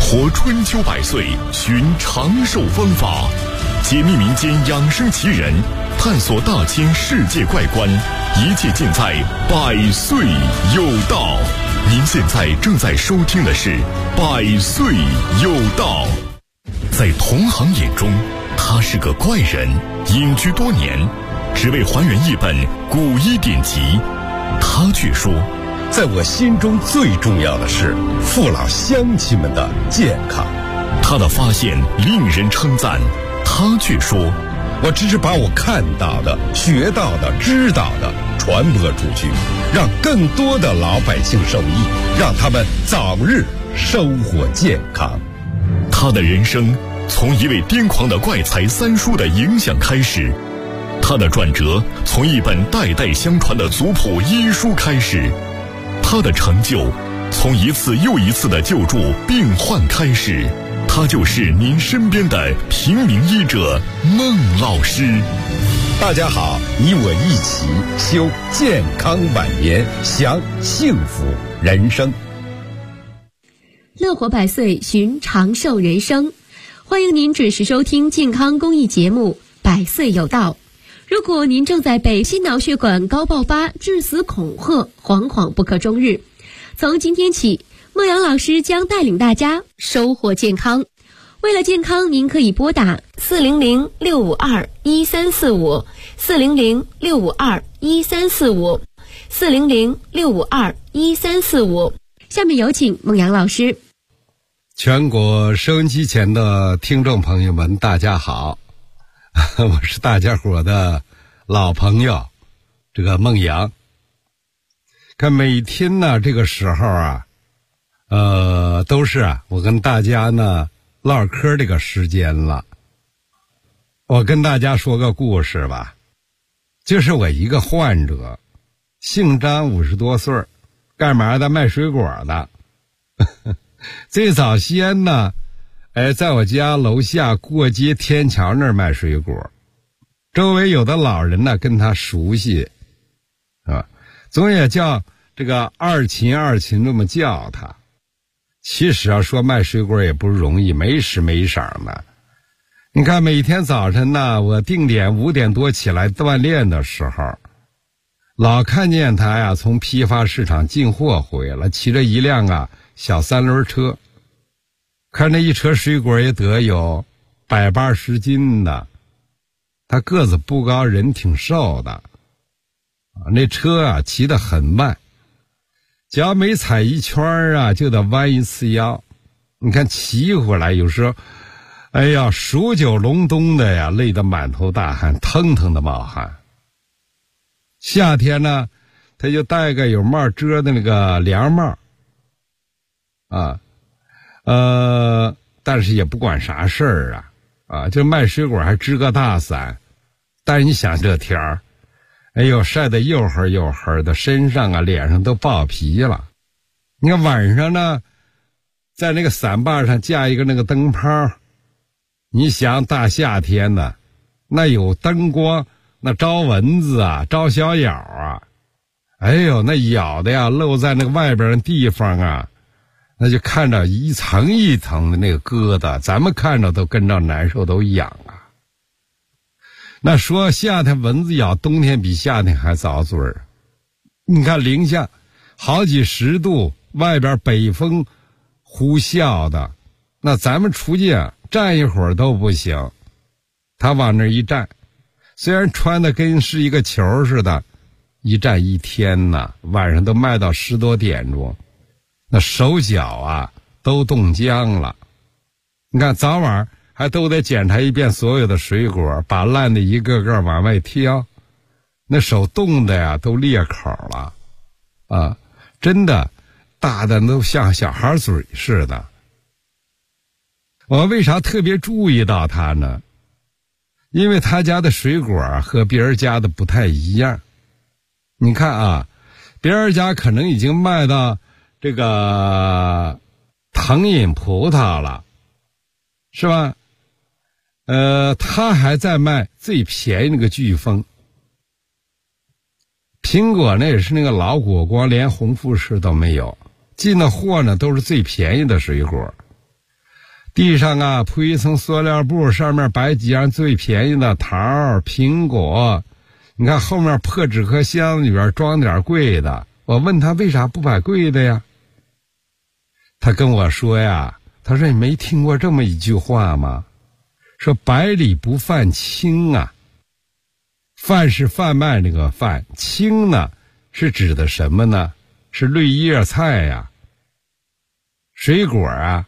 活春秋百岁，寻长寿方法，解密民间养生奇人，探索大千世界怪观，一切尽在百岁有道。您现在正在收听的是百岁有道。在同行眼中，他是个怪人，隐居多年，只为还原一本古医典籍。他却说， 在我心中最重要的是父老乡亲们的健康。 他的发现令人称赞，他却说， 我只是把我看到的、学到的、知道的传播出去，让更多的老百姓受益，让他们早日收获健康。 他的人生从一位癫狂的怪才三叔的影响开始，他的转折从一本代代相传的族谱医书开始，他的成就从一次又一次的救助病患开始。他就是您身边的平民医者孟老师。 大家好，你我一起修健康晚年，享幸福人生。 乐活百岁，寻长寿人生。欢迎您准时收听健康公益节目《百岁有道》。如果您正在被心脑血管高爆发、致死恐吓，惶惶不可终日，从今天起，孟阳老师将带领大家收获健康。为了健康，您可以拨打400-652-1345 400-652-1345 400-652-1345。下面有请孟阳老师。 全国收音机前的听众朋友们，大家好，我是大家伙的老朋友，这个孟阳。看每天呢这个时候啊，都是我跟大家呢唠嗑这个时间了。我跟大家说个故事吧，就是我一个患者，姓张，50多岁，干嘛的？卖水果的。最早先呢，在我家楼下过街天桥那儿卖水果，周围有的老人呢跟他熟悉，啊，总也叫这个二琴这么叫他。其实啊，说卖水果也不容易，没时没晌的。你看每天早晨呢，我定点5点多起来锻炼的时候，老看见他呀从批发市场进货回来，骑着一辆小3轮车，看这一车水果也得有180斤的。他个子不高，人挺瘦的，那车骑得很慢，脚每踩一圈就得弯一次腰。你看骑回来有时候，数9隆冬的呀，累得满头大汗，腾腾的冒汗。夏天呢，他就戴个有帽遮的那个凉帽，但是也不管啥事儿就卖水果还支个大伞。但是你想这天儿，晒得黝黑的，身上脸上都爆皮了。你看晚上呢，在那个伞把上架一个那个灯泡，你想大夏天的，那有灯光，那招蚊子招小咬那咬的呀露在那个外边的地方那就看着一层一层的那个疙瘩，咱们看着都跟着难受，都痒那说夏天蚊子咬，冬天比夏天还遭罪儿。你看零下好几10度，外边北风呼啸的，那咱们出去站一会儿都不行。他往那一站，虽然穿的跟是一个球似的，一站一天晚上都卖到10多点钟，那手脚都冻僵了。你看早晚还都得检查一遍所有的水果，把烂的一个个往外挑，那手冻的都裂口了真的大的都像小孩嘴似的。我为啥特别注意到他呢？因为他家的水果和别人家的不太一样。你看别人家可能已经卖到这个藤饮葡萄了，是吧？他还在卖最便宜那个飓风。苹果呢也是那个老果光，连红富士都没有。进的货呢都是最便宜的水果。 地上啊铺一层塑料布，上面摆几样最便宜的桃、苹果。你看后面破纸壳箱里边装点贵的。我问他为啥不摆贵的呀？他跟我说呀，他说你没听过这么一句话吗？说百里不犯青啊。贩是贩卖那个贩，青呢是指的什么呢？是绿叶菜呀、水果啊。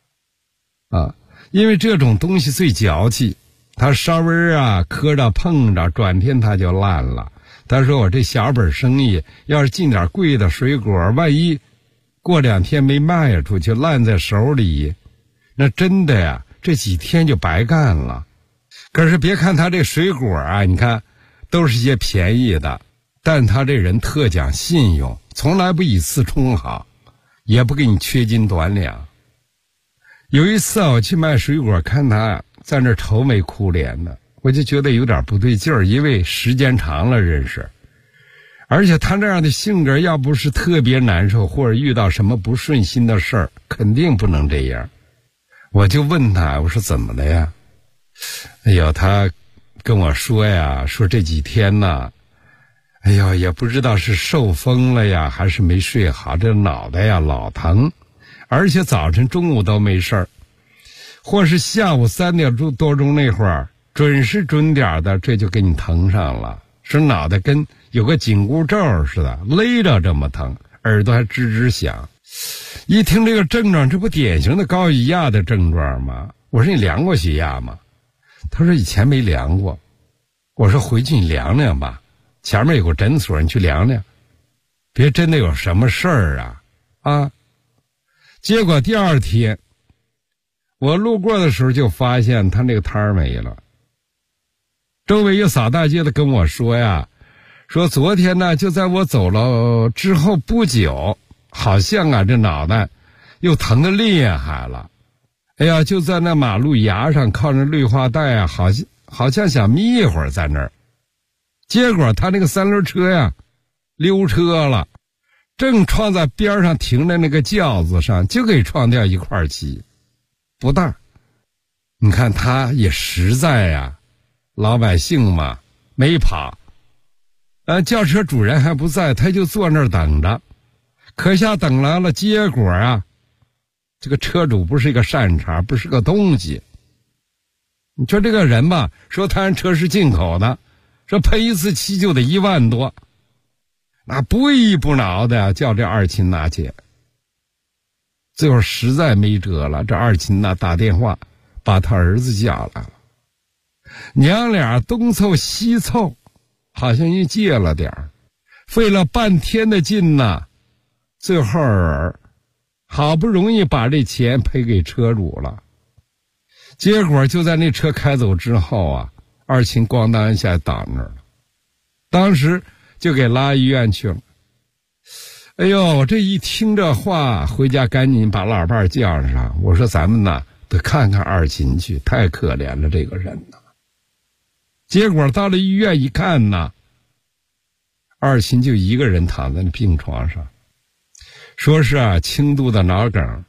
因为这种东西最娇气，它稍微磕着碰着，转天它就烂了。他说我这小本生意要是进点贵的水果，万一过2天没卖出去，烂在手里，那真的呀，这几天就白干了。可是别看他这水果啊，你看都是些便宜的，但他这人特讲信用，从来不以次充好，也不给你缺斤短两。有一次我去卖水果，看他在那愁眉苦脸的，我就觉得有点不对劲儿，因为时间长了认识，而且他这样的性格，要不是特别难受或者遇到什么不顺心的事儿，肯定不能这样。我就问他，我说怎么了呀？哎呦，他跟我说呀，说这几天呢，哎呦，也不知道是受风了呀，还是没睡好，这脑袋呀老疼，而且早晨中午都没事儿，或是下午3点多钟那会儿，准时准点的这就给你疼上了，说脑袋跟有个紧箍咒似的勒着这么疼，耳朵还吱吱响。一听这个症状，这不典型的高血压的症状吗？我说你量过血压吗？他说以前没量过。我说回去你量量吧，前面有个诊所，你去量量，别真的有什么事儿啊。结果第2天我路过的时候就发现他那个摊儿没了。周围又扫大街的跟我说呀，说昨天呢就在我走了之后不久，好像这脑袋又疼得厉害了。哎呀，就在那马路牙上靠着绿化带好像想眯一会儿在那儿。结果他那个3轮车呀溜车了，正撞在边上停的那个轿子上，就给撞掉一块漆，不大。你看他也实在呀，老百姓嘛没跑，轿车主人还不在，他就坐那儿等着。可下等来了，结果这个车主不是一个善茬，不是个东西。你说这个人吧，说他车是进口的，说赔一次漆就得1万多，那不依不挠的叫这二亲拿钱。最后实在没辙了，这二亲打电话把他儿子叫来了，娘俩东凑西凑，好像又借了点儿，费了半天的劲最后好不容易把这钱赔给车主了。结果就在那车开走之后二亲咣当一下倒那儿了，当时就给拉医院去了。哎呦，这一听这话，回家赶紧把老伴叫上，我说咱们得看看二亲去，太可怜了这个人结果到了医院一看二亲就一个人躺在那病床上，说是轻度的脑梗。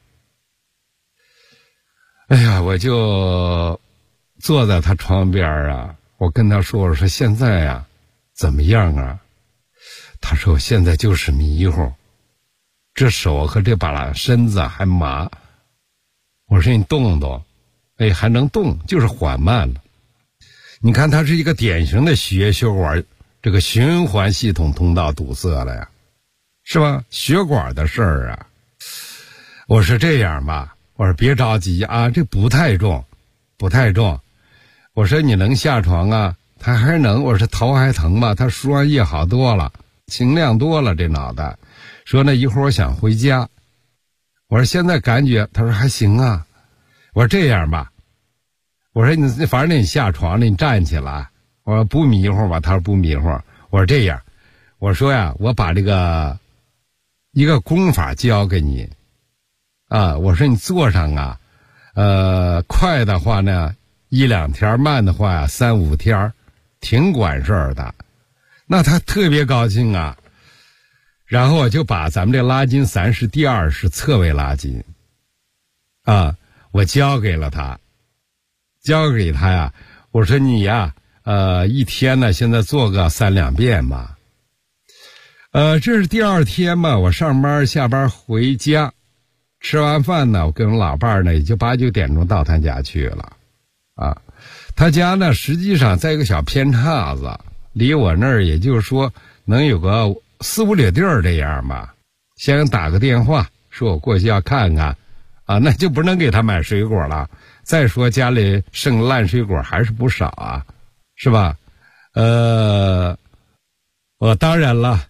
哎呀，我就坐在他床边我跟他说，我说现在怎么样他说我现在就是迷糊，这手和这把身子还麻。我说你动动，还能动，就是缓慢了。你看他是一个典型的血管这个循环系统通道堵塞了呀，是吧？血管的事儿我说这样吧，我说别着急这不太重。我说你能下床他还能。我说头还疼吗？他输完液好多了，清亮多了这脑袋。说那一会儿我想回家。我说现在感觉？他说还行我说这样吧，我说你反正你下床了，你站起来。我说不迷糊吧？他说不迷糊。我说这样，我说我把这个一个功法教给你我说你坐上快的话呢1、2天，慢的话3、5天，挺管事儿的。那他特别高兴然后我就把咱们这拉筋3式第2式侧位拉筋我交给他呀，我说你呀，一天呢现在做个3、2遍吧。这是第2天嘛，我上班下班回家，吃完饭呢，我跟我老伴儿呢也就8、9点钟到他家去了，啊，他家呢实际上在一个小偏岔子，离我那儿也就是说能有个4、5里地儿这样吧。先打个电话说我过去要看看，啊，那就不能给他买水果了。再说家里剩烂水果还是不少啊，是吧？我当然了，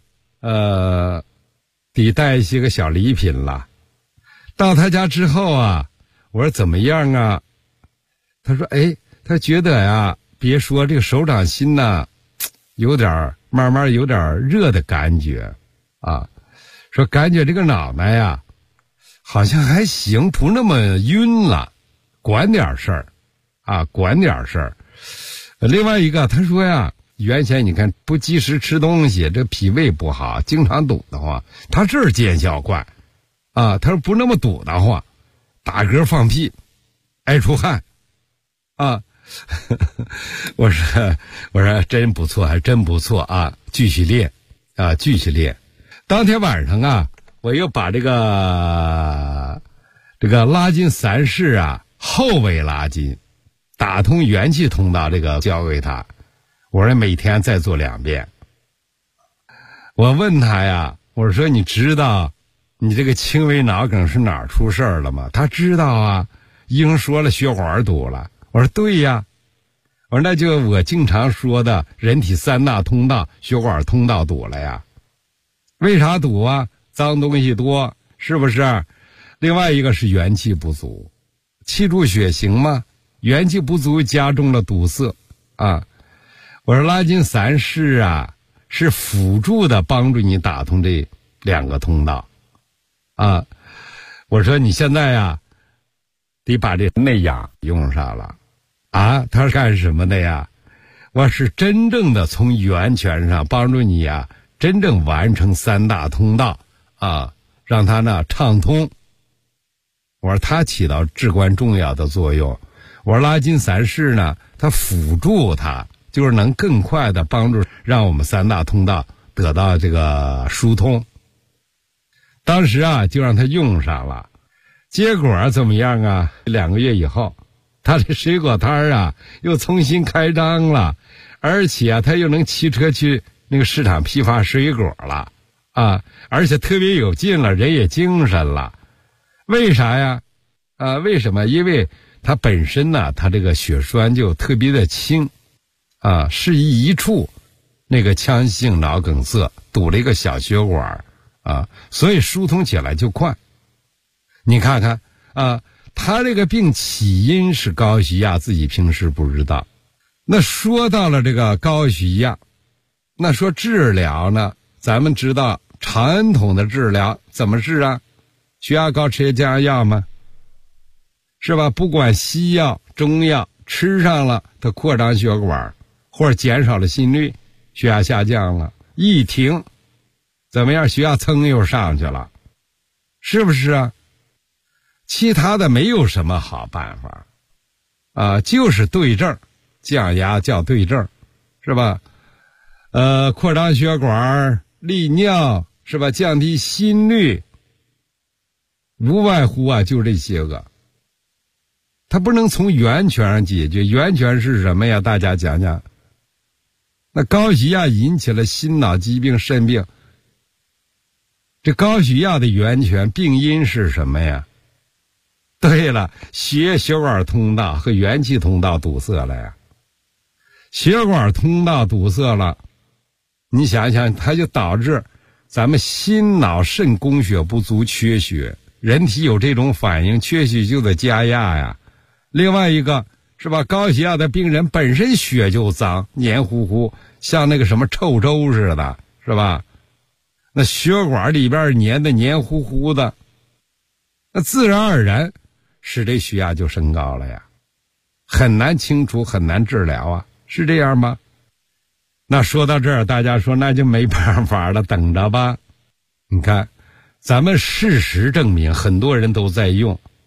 得带一些个小礼品了。到他家之后啊，我说怎么样啊？他说他觉得呀，别说这个手掌心呢，慢慢有点热的感觉啊，说感觉这个脑袋呀好像还行，不那么晕了，管点事儿啊，管点事儿。另外一个他说呀，原先你看不及时吃东西，这脾胃不好，经常堵得慌。他这儿见效快啊，他说不那么堵得慌，打嗝放屁爱出汗啊。我说真不错，还真不错啊，继续练啊，继续练。当天晚上啊，我又把这个拉筋3式啊，后尾拉筋打通元气通道，这个教给他。我说每天再做2遍。我问他呀，我说你知道你这个轻微脑梗是哪儿出事儿了吗？他知道啊，医生说了血管堵了。我说对呀，我说那就我经常说的人体3大通道血管通道堵了呀。为啥堵啊？脏东西多，是不是？另外一个是元气不足，气助血行嘛，元气不足加重了堵塞啊。我说拉筋3式啊，是辅助的帮助你打通这2个通道啊。我说你现在呀，得把这内氧用上了啊。他是干什么的呀？我是真正的从源泉上帮助你呀，真正完成3大通道啊，让它呢畅通。我说它起到至关重要的作用。我说拉筋3式呢，它辅助它，就是能更快的帮助让我们3大通道得到这个疏通。当时啊就让他用上了，结果怎么样啊？2个月以后，他这水果摊啊又重新开张了，而且啊他又能骑车去那个市场批发水果了啊，而且特别有劲了，人也精神了。为啥呀？为什么？因为他本身呢，他这个血栓就特别的轻啊，适宜一处那个腔性脑梗塞堵了一个小血管啊，所以疏通起来就快。你看看啊，他这个病起因是高血压，自己平时不知道。那说到了这个高血压，那说治疗呢，咱们知道传统的治疗怎么治啊？血压高吃降压药吗？是吧？不管西药中药吃上了，它扩张血管或者减少了心率，血压下降了，一停怎么样？血压蹭又上去了，是不是啊？其他的没有什么好办法啊，就是对症，降压叫对症，是吧？扩张血管利尿，是吧？降低心率，无外乎啊就这些个。它不能从源泉上解决，源泉是什么呀？大家讲讲。那高血压引起了心脑疾病、肾病，这高血压的源泉病因是什么呀？对了，血管通道和元气通道堵塞了呀。血管通道堵塞了，你想想，它就导致咱们心脑肾供血不足，缺血，人体有这种反应，缺血就得加压呀。另外一个是吧，高血压的病人本身血就脏，黏糊糊，像那个什么臭粥似的，是吧？那血管里边粘的黏糊糊的，那自然而然使这血压就升高了呀，很难清除，很难治疗啊，是这样吗？那说到这儿，大家说那就没办法了，等着吧。你看咱们事实证明很多人都在用，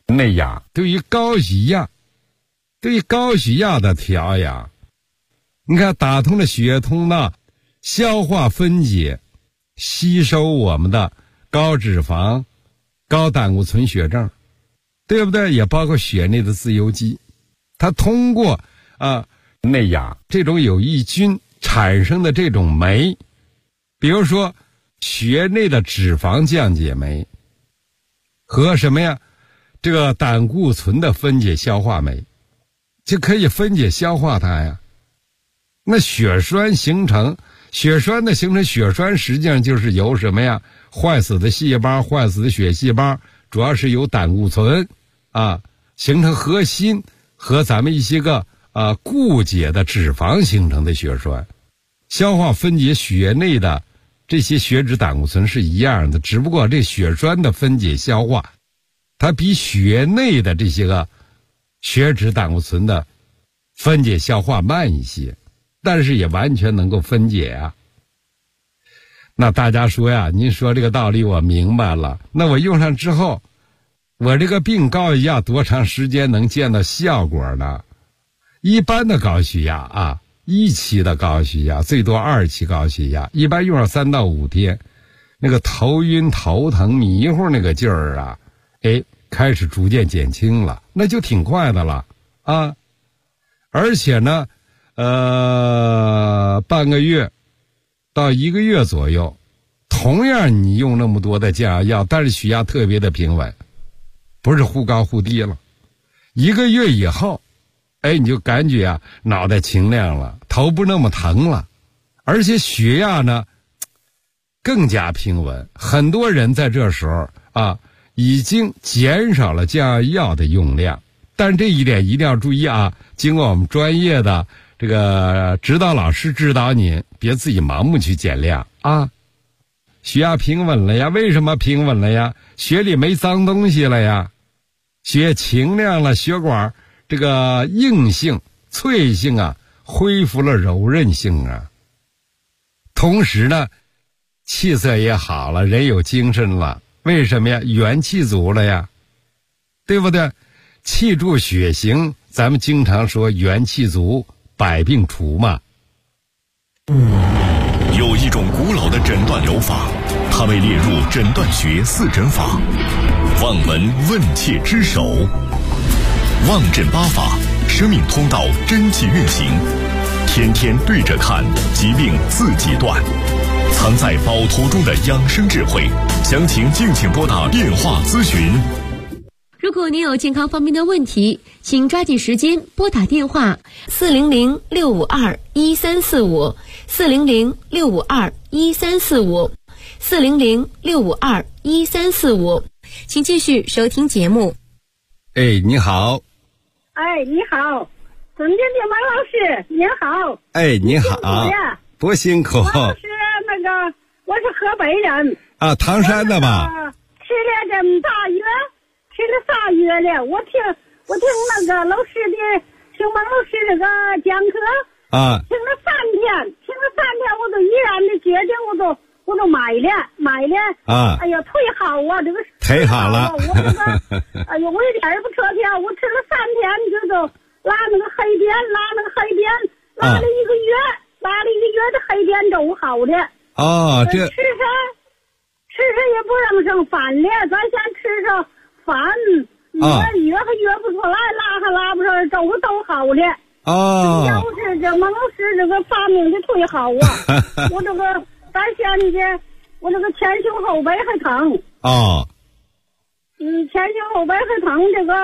内养对于高血压的调养，你看打通了血液通道，消化分解吸收我们的高脂肪高胆固醇血症，对不对？也包括血内的自由基，它通过内养这种有益菌产生的这种酶，比如说血内的脂肪降解酶和什么呀，这个胆固醇的分解消化酶，就可以分解消化它呀。那血栓的形成，血栓实际上就是由什么呀？坏死的细胞、坏死的血细胞，主要是由胆固醇形成核心和咱们一些个固解的脂肪形成的血栓。消化分解血内的这些血脂胆固醇是一样的，只不过这血栓的分解消化，它比血内的这些个血脂胆固醇的分解消化慢一些，但是也完全能够分解啊。那大家说呀，您说这个道理我明白了，那我用上之后，我这个病高血压多长时间能见到效果呢？一般的高血压1期的高血压，最多2期高血压，一般用上3到5天，那个头晕头疼迷糊那个劲儿开始逐渐减轻了，那就挺快的了而且呢半个月到1个月左右，同样你用那么多的降压药，但是血压特别的平稳，不是忽高忽低了。1个月以后你就感觉脑袋清亮了，头不那么疼了，而且血压呢更加平稳。很多人在这时候已经减少了降压药的用量，但这一点一定要注意经过我们专业的这个指导老师指导您，别自己盲目去减量血压平稳了呀，为什么平稳了呀？血里没脏东西了呀，血清亮了，血管这个硬性脆性恢复了柔韧性同时呢气色也好了，人有精神了，为什么呀？元气足了呀，对不对？气助血行，咱们经常说元气足百病除嘛。 有一种古老的诊断疗法，它被列入诊断学4诊法，望闻问切之首。望诊8法，生命通道真气运行，天天对着看，疾病自己断。藏在宝图中的养生智慧，详情敬请拨打电话咨询。 如果您有健康方面的问题，请抓紧时间拨打电话400-652-1345 400-652-1345 400-652-1345。请继续收听节目。 你好。 你好，尊敬的王老师，您好。 你好。不辛苦。 王老师，我是河北人唐山的吧？ 吃了这么大月，吃了3月了。我听老师的，听王老师这个讲课听了3天，我都依然的决定，我都买了忒好这个忒好了。 我这个我一点也不扯票，我吃了3天就都拉那个黑边，拉了1个月，的黑边都好了。这吃上也不让上反了，咱先吃上反约还约不出来，拉还拉不上，都好了。要是这王老师这个发明的忒好我这个咱现在我这个前胸后背还疼前胸后背还疼，这个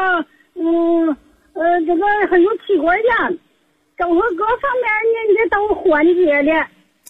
还有气管炎，都是各方面人家都缓解了。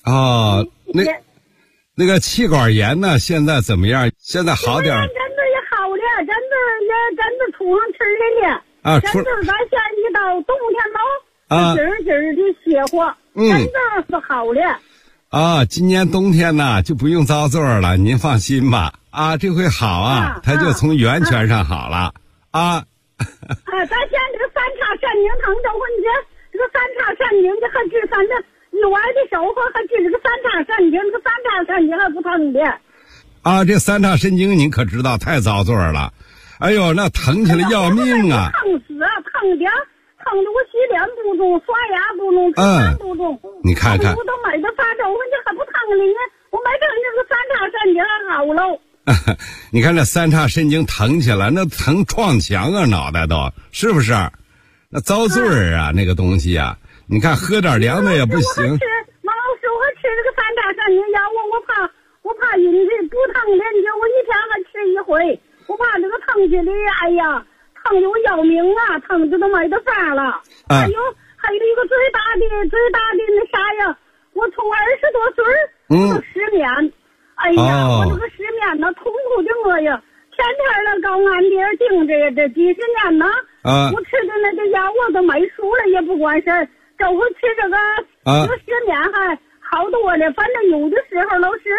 那个气管炎呢，现在怎么样？现在好点？真的也好了，真的出上吃来了真的咱现在一到冬天劲儿的邪火，真的是好了。 今年冬天呢就不用遭罪了，您放心吧。这回好它就从源泉上好了咱现在这个3叉肾经疼都问题，这个3叉肾经这还治反正意外的收获，还治这个3叉肾经，这个3叉肾经还不疼的。 这3叉肾经您可知道太遭罪了， 哎呦，那疼起来要命啊！ 疼死啊，疼的我洗脸不中，刷牙不中，吃饭不中。 你看看， 我都买的发烧，我这还不疼了呢，我买成这个三叉神经还好喽。 你看这三叉神经疼起来，那疼撞墙啊，脑袋都是不是？那遭罪啊，那个东西啊，你看喝点凉的也不行。 王老师，我还吃这个三叉神经药，我怕晕的，不疼的，你我一天还吃一回，我怕这个疼起来，哎呀，疼的我要命啊，疼的都没得法了。还有一个最大的那啥呀，我从20多岁我失眠，哎呀，我这个失眠呢，痛苦的我呀，天天的高安迪尔盯着这几十年呢，我吃的那个药我都没数了，也不管事儿，这回吃这个失眠还好多了，反正有的时候老师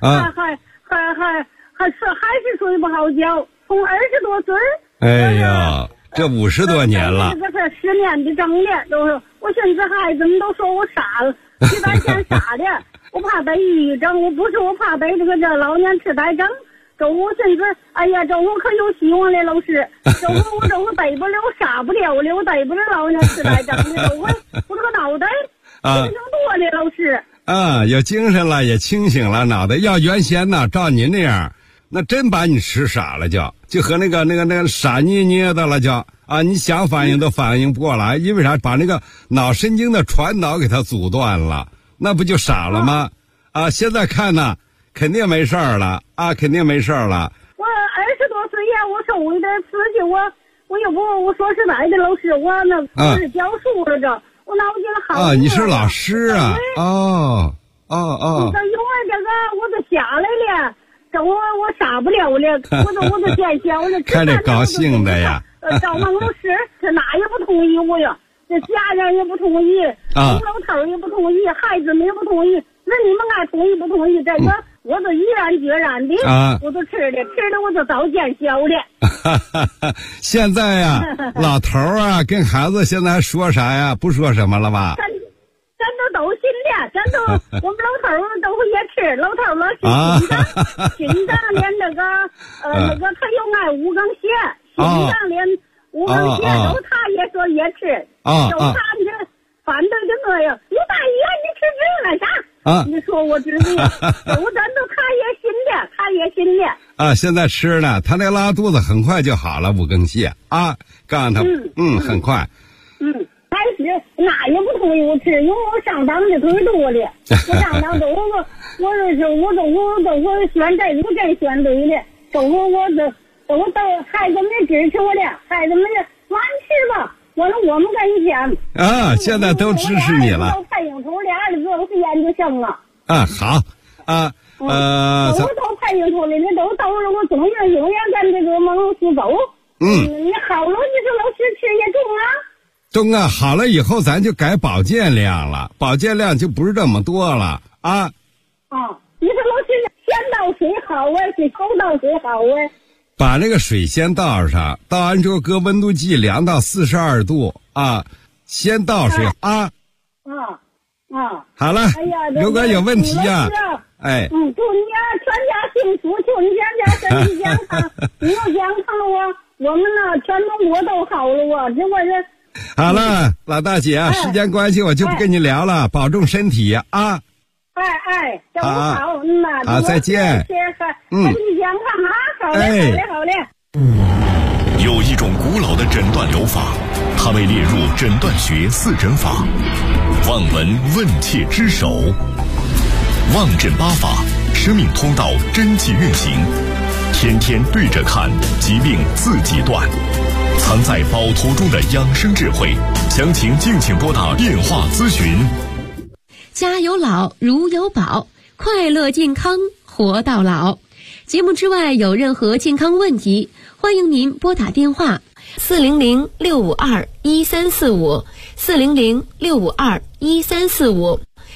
还是睡不好觉，从20多岁。 哎呀，这50多年了。 这个失眠的症了，都是我寻思孩子们都说我傻了，痴呆症傻的，我怕得抑郁症，我怕得这个老年痴呆症。这我寻思，哎呀，这我可有希望了，老师。这我得不了傻不了了，我得不了老年痴呆症了，我这个脑袋精神多了，老师。 有精神了，也清醒了，脑袋要原先呢，照您那样，那真把你吃傻了，就和那个傻捏捏的了，你想反应都反应不过来，因为啥？把那个脑神经的传导给它阻断了，那不就傻了吗？现在看呢，肯定没事儿了肯定没事儿了。 我20多岁呀，我受的刺激，我也不，我说实在的，老师，我是教书了这。我脑筋好你是老师啊？ 这因为这个我都下来了，这我傻不了了，我都见笑了。 看这高兴的呀！ 找王老师，这哪也不同意我呀，这家人也不同意，老头也不同意，孩子们也不同意，那你们爱同意不同意？这个我都毅然决然的，我都吃的我都早见笑了。 现在呀，老头跟孩子现在说啥呀？不说什么了吧？ 咱都信的，咱都我们老头都会也吃，老头了是心脏连那个他又爱五更蟹，心脏连五更蟹都他也说也吃，都他这反对的我呀，你大爷你吃这干啥？你说我知道，咱都他也信的。 现在吃呢，他那拉肚子很快就好了，五更蟹告诉他，很快。 开始哪也不同意我吃，因为我上当的忒多了。我上当都我选这个真选对了，我孩子们支持我了，孩子们完吃吧。我们跟前现在都支持你了。 都配应出俩儿子都是研究生了。 好我都配应出来了，都到了我中院永远跟这个王老师走。你好了，你说老师吃也中啊。 好了以后咱就改保健量了，保健量就不是这么多了你说老师先倒水好是后倒水好把那个水先倒上，倒完之后搁温度计量到42度先倒水好了，如果有问题呀祝你全家幸福，祝你全家身体健康你要健康我们全中国都好了这我是好了，老大姐时间关系我就不跟你聊了，保重身体都好好再见身体健康好嘞有一种古老的诊断疗法，它被列入诊断学4诊法，望闻问切之首，望诊8法，生命通道真气运行，天天对着看，疾病自己断，藏在宝图中的养生智慧，详情敬请拨打电话咨询。 家有老如有宝，快乐健康活到老。节目之外有任何健康问题，欢迎您拨打电话400-652-1345 400-652-1345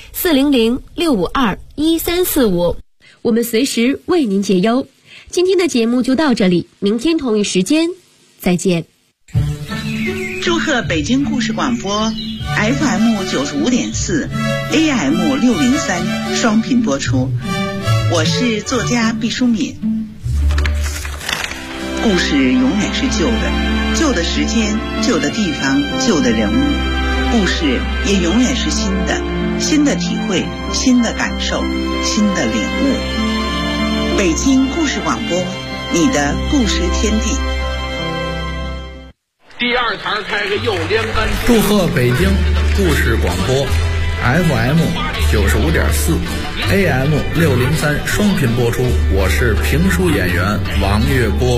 400-652-1345，我们随时为您解忧。今天的节目就到这里，明天同一时间再见。 祝贺北京故事广播 FM 95.4 AM 603双频播出，我是作家毕淑敏。 故事永远是旧的，旧的时间、旧的地方、旧的人物，故事也永远是新的，新的体会、新的感受、新的领悟。北京故事广播，你的故事天地。 第二台开个幼联班。 祝贺北京故事广播 FM 95.4 AM 603双频播出，我是评书演员王月波。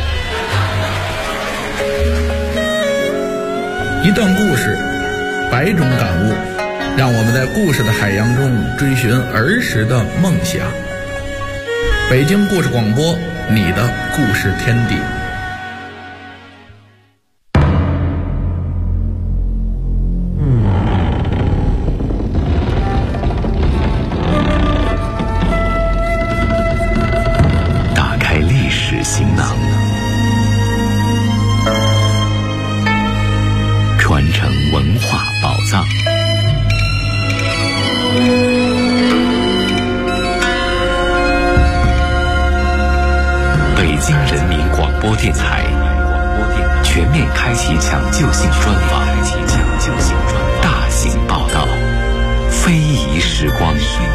一段故事，百种感悟，让我们在故事的海洋中追寻儿时的梦想。北京故事广播，你的故事天地。 打开历史行囊，传承文化宝藏。北京人民广播电台全面开启抢救性专访，大型报道，非遗时光。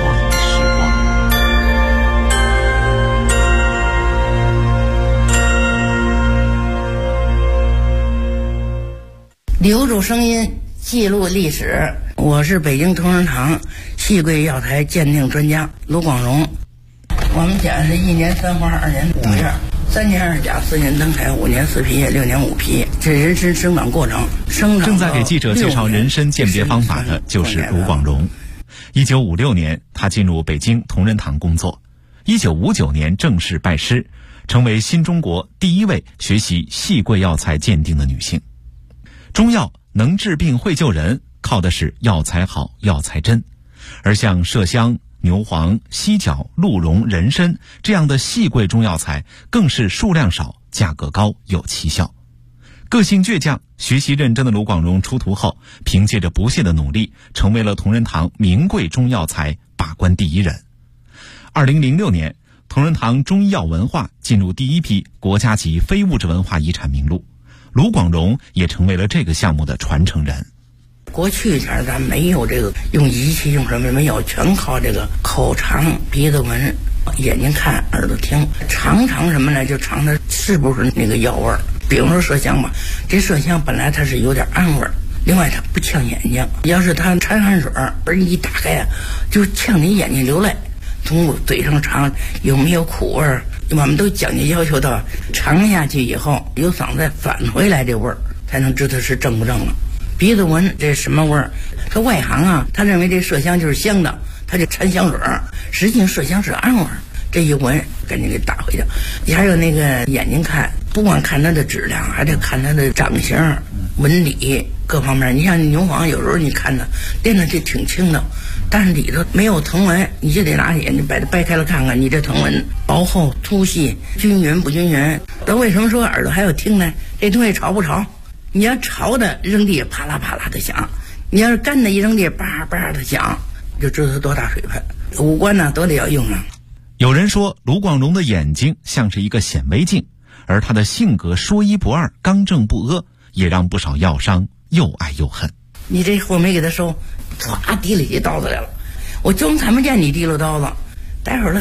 留住声音，记录历史。我是北京同仁堂戏柜药材鉴定专家卢广荣。我们讲是1年3花2年5月，3年2甲4年灯台5年4皮6年5皮，这人参生长过程。 正在给记者介绍人参鉴别方法的就是卢广荣。1956年，他进入北京同仁堂工作。1959年正式拜师，成为新中国第一位学习戏柜药材鉴定的女性。中药能治病会救人，靠的是药材好、药材真。而像麝香、牛黄、犀角、鹿茸、人参这样的细贵中药材，更是数量少、价格高、有奇效。个性倔强、学习认真的卢广荣出徒后，凭借着不懈的努力，成为了同仁堂名贵中药材把关第一人。2006年，同仁堂中医药文化进入第一批国家级非物质文化遗产名录，卢广荣也成为了这个项目的传承人。 过去前咱没有这个用仪器用什么没有，全靠这个口尝、鼻子闻、眼睛看、耳朵听，尝什么呢？就尝它是不是那个药味儿。比如说麝香吧，这麝香本来它是有点暗味儿，另外它不呛眼睛。要是它掺汗水，一打开啊，就呛你眼睛流泪。从嘴上尝有没有苦味儿，我们都讲究要求到尝下去以后有嗓子返回来这味儿，才能知道是正不正了。鼻子闻这什么味儿？他外行啊，他认为这麝香就是香的，他就掺香水儿，实际上麝香是暗味儿。这一闻赶紧给打回去。你还有那个眼睛看，不光看它的质量，还得看它的长相、纹理各方面。你像牛黄，有时候你看它练的就挺轻的，但是里头没有藤纹，你就得拿眼睛把它掰开了看看，你这藤纹薄厚、粗细、均匀不均匀。那为什么说耳朵还要听呢？这东西潮不潮？你要潮的扔地啪啦啪啦的响，你要是干的一扔地叭叭的响，就知道它多大水分。五官呢都得要用啊。 有人说卢广荣的眼睛像是一个显微镜，而他的性格说一不二、刚正不阿，也让不少药商又爱又恨。 你这货没给他收，唰提了起刀子来了，我装看不见你提溜刀子，待会儿了